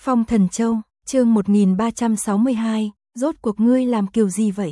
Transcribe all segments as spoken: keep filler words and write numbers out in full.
Phong Thần Châu, chương một nghìn ba trăm sáu mươi hai, rốt cuộc ngươi làm kiểu gì vậy?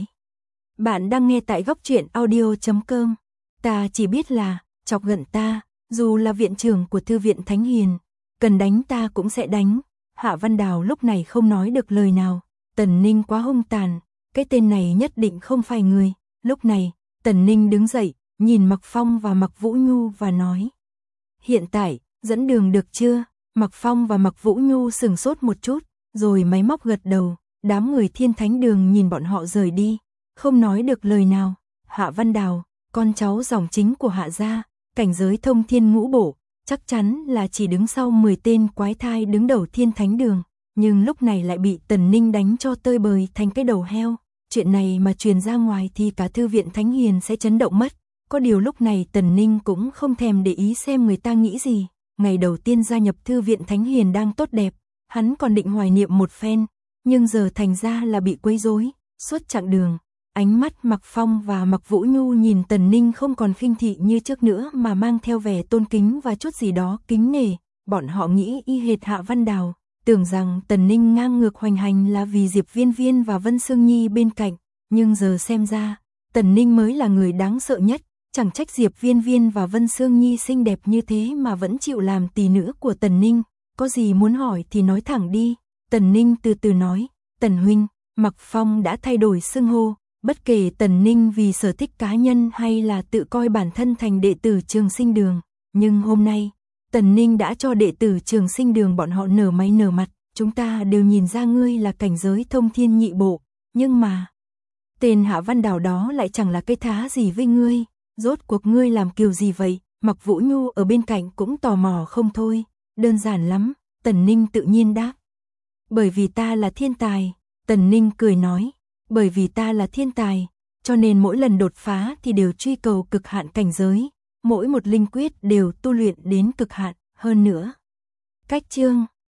Bạn đang nghe tại góc truyện audio chấm com. Ta chỉ biết là, chọc giận ta, dù là viện trưởng của thư viện Thánh Hiền, cần đánh ta cũng sẽ đánh. Hạ Văn Đào lúc này không nói được lời nào, Tần Ninh quá hung tàn, cái tên này nhất định không phải người. Lúc này, Tần Ninh đứng dậy, nhìn Mạc Phong và Mạc Vũ Nhu và nói: hiện tại, dẫn đường được chưa? Mạc Phong và Mạc Vũ Nhu sừng sốt một chút, rồi máy móc gật đầu. Đám người Thiên Thánh Đường nhìn bọn họ rời đi, không nói được lời nào. Hạ Văn Đào, con cháu dòng chính của Hạ gia, cảnh giới thông thiên ngũ bổ, chắc chắn là chỉ đứng sau mười tên quái thai đứng đầu Thiên Thánh Đường, nhưng lúc này lại bị Tần Ninh đánh cho tơi bời thành cái đầu heo. Chuyện này mà truyền ra ngoài thì cả thư viện Thánh Hiền sẽ chấn động mất. Có điều lúc này Tần Ninh cũng không thèm để ý xem người ta nghĩ gì. Ngày đầu tiên gia nhập thư viện Thánh Hiền đang tốt đẹp, hắn còn định hoài niệm một phen, nhưng giờ thành ra là bị quấy rối. Suốt chặng đường, ánh mắt Mạc Phong và Mạc Vũ Nhu nhìn Tần Ninh không còn khinh thị như trước nữa mà mang theo vẻ tôn kính và chút gì đó kính nể. Bọn họ nghĩ y hệt Hạ Văn Đào, tưởng rằng Tần Ninh ngang ngược hoành hành là vì Diệp Viên Viên và Vân Sương Nhi bên cạnh, nhưng giờ xem ra, Tần Ninh mới là người đáng sợ nhất. Chẳng trách Diệp Viên Viên và Vân Sương Nhi xinh đẹp như thế mà vẫn chịu làm tỳ nữ của Tần Ninh. Có gì muốn hỏi thì nói thẳng đi. Tần Ninh từ từ nói: Tần huynh. Mạc Phong đã thay đổi xưng hô, bất kể Tần Ninh vì sở thích cá nhân hay là tự coi bản thân thành đệ tử Trường Sinh Đường. Nhưng hôm nay, Tần Ninh đã cho đệ tử Trường Sinh Đường bọn họ nở máy nở mặt. Chúng ta đều nhìn ra ngươi là cảnh giới thông thiên nhị bộ, nhưng mà tên Hạ Văn Đào đó lại chẳng là cái thá gì với ngươi. Rốt cuộc ngươi làm kiểu gì vậy? Mạc Vũ Nhu ở bên cạnh cũng tò mò không thôi. Đơn giản lắm, Tần Ninh tự nhiên đáp. Bởi vì ta là thiên tài. Tần Ninh cười nói. Bởi vì ta là thiên tài, cho nên mỗi lần đột phá thì đều truy cầu cực hạn cảnh giới. Mỗi một linh quyết đều tu luyện đến cực hạn. Hơn nữa, cách chương